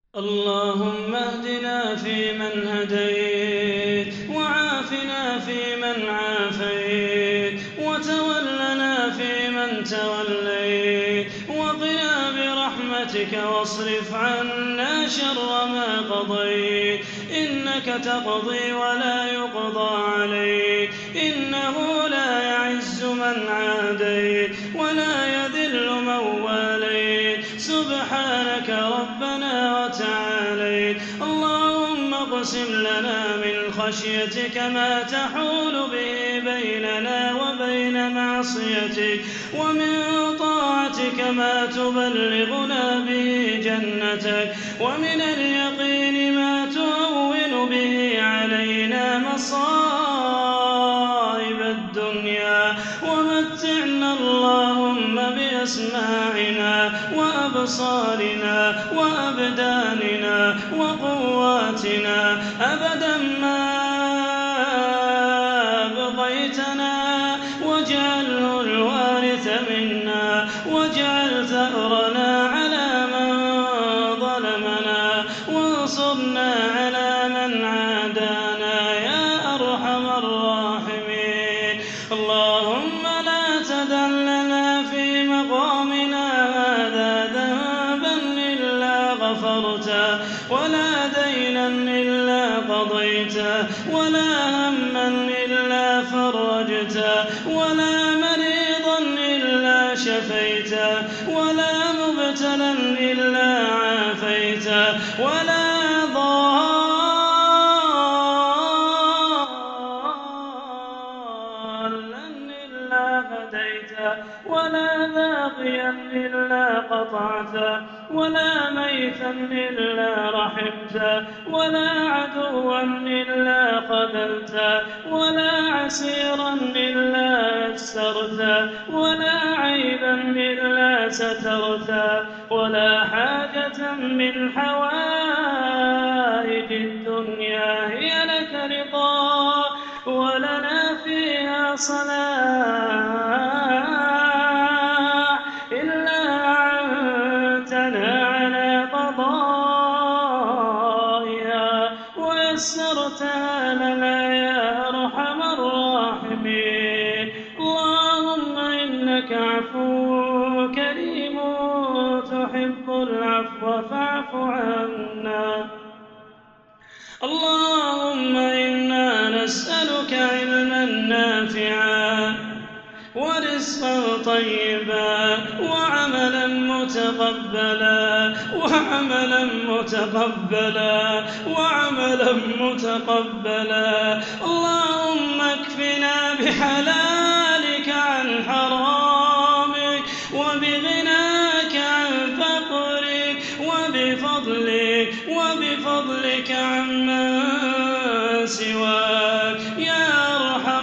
اللهم اهدنا فيمن هديت، وعافنا فيمن عافيت، وتولنا فيمن توليت، وقنا برحمتك واصرف عنا شر ما قضيت، إنك تقضي ولا يقضى عليك، إنه لا يعز من عاديت ولا يذل من واليت، سبحانك ربنا وتعاليت. اللهم اقسم لنا من خشيتك ما تحول به بيننا وبين معصيتك، ومن طاعتك ما تبلغنا به جنتك، ومن اليقين ما تهون به علينا مصائب الدنيا، ومتعنا اللهم بأسماعنا وأبصارنا وأبداننا وقواتنا أبدا ما أبقيتنا، واجعله الوارث منا، واجعل ثأرنا على من ظلمنا، وانصرنا على من عادانا يا أرحم الراحمين. اللهم لا تدع لنا في مقامنا هذا ذنبا إلا غفرته، ولا دينا إلا قضيته، ولا هما إلا فرجته، ولا مريضا إلا شفيته، ولا مبتلا إلا عافيته، ولا ضالا إلا هديته، ولا باغيا إلا قطعته، ولا ميتا إلا رحمته، ولا عدوا إلا خذلته، ولا عسيرا إلا يسرته، ولا عيبا إلا سترته، ولا حاجة من حوائج الدنيا هي لك رضا ولنا فيها صلاح إلا أعنتنا على قضائها ويسرتها لنا يا أرحم الراحمين. اللهم إنك عفو كريم تحب العفو فاعف عنا. اللهم إنا نسألك علما نافعا ورزقا طيبا وعملا متقبلا وعملا متقبلا وعملا متقبلا. اللهم اكفنا بحلالك عن حرامك، وبغناك عن فقرك، وبفضلك عمن سواك يا أرحم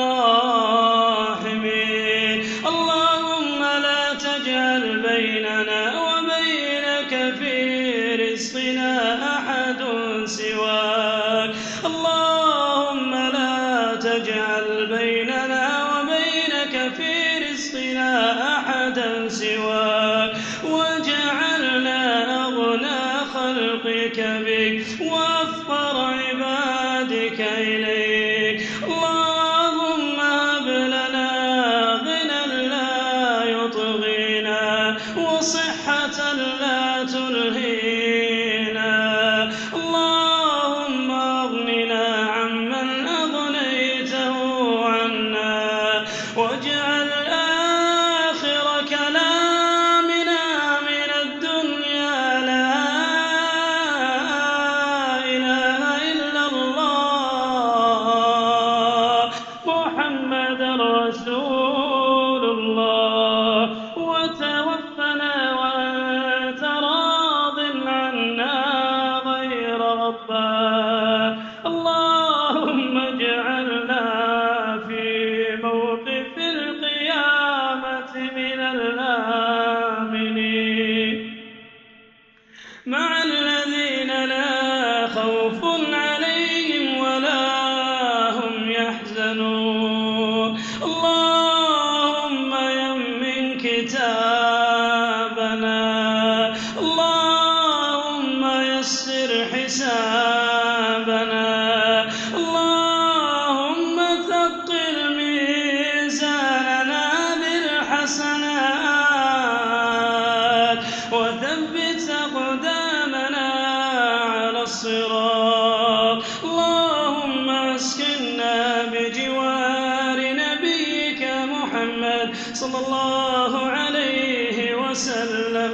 الراحمين. اللهم لا تجعل بيننا وبينك في رزقنا أحد سواك. اللهم لا تجعل بيننا وبينك في رزقنا أحدا سواك، واجعلنا أغنى خلقك بك وأفقر عبادك إليك. اللهم هب لنا غنى لا يطغينا، وصحة لا تلهينا. اللهم أغننا عمن أغنيته عنا، واجعل آخر كلامنا من الدنيا لا إله إلا الله محمد رسول الله، وتوفنا وأنت راض عنا غير غضبان. اللهم اجعلنا في موقف القيامة من الآمنين مع الذين لا خوف عليهم ولا هم يحزنون. اللهم يمن كتابنا، اللهم يسر حسابنا اللهم ثقل ميزاننا بالحسنات وثبت أقدامنا على الصراط اللهم اسكننا بجوار نبيك محمد صلى الله عليه وسلم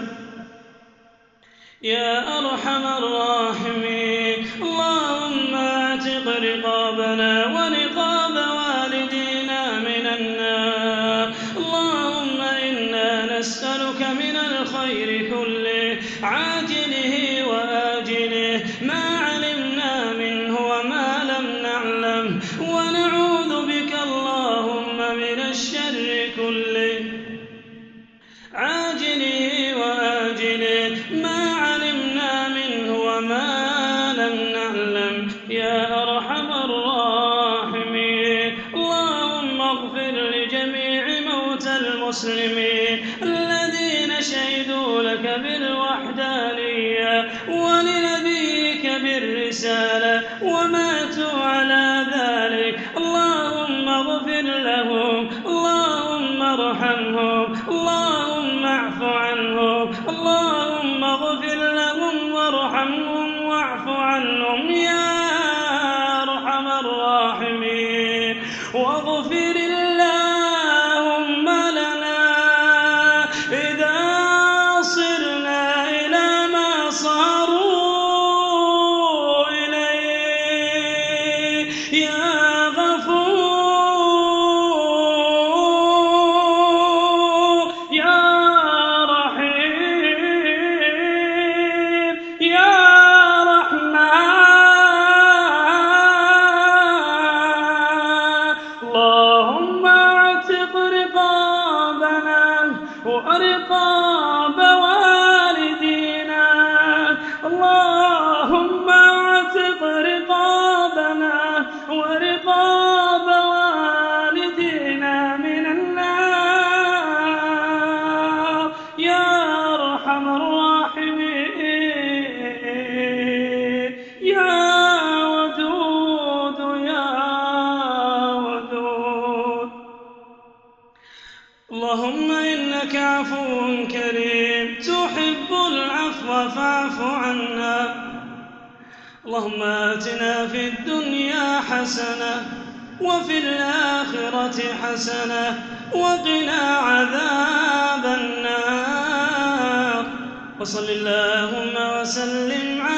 يا أرحم الراحمين اللهم اعتق رقابنا ورقاب والدينا من النار اللهم إنا نسألك من الخير كله عاجله وآجله ما علمنا منه وما لم نعلم ونعوذ بك اللهم من الشر كله عاجله وآجله ما علمنا منه وما لم نعلم يا أرحم الراحمين اللهم اغفر لجميع موتى المسلمين الذين شهدوا لك بالوحدانية ولنبيك بالرسالة وماتوا على ذلك اللهم اغفر لهم اللهم ارحمهم اللهم اعف عنهم اللهم اغفر لهم وارحمهم واعف عنهم يا أرحم الراحمين واغفر اللهم لنا إذا صرنا إلى ما صاروا إليه يا غفور يا رحيم يا رحمن اللهم اعتق رقابنا ورقاب والدينا اللهم اعتق رقابنا ورقاب والدينا من النار يا أرحم الراحمين يا ودود يا ودود اللهم إنك عفو كريم تحب العفو فاعف عنا اللهم آتنا في الدنيا حسنة وفي الآخرة حسنة وقنا عذاب النار وصل اللهم وسلم على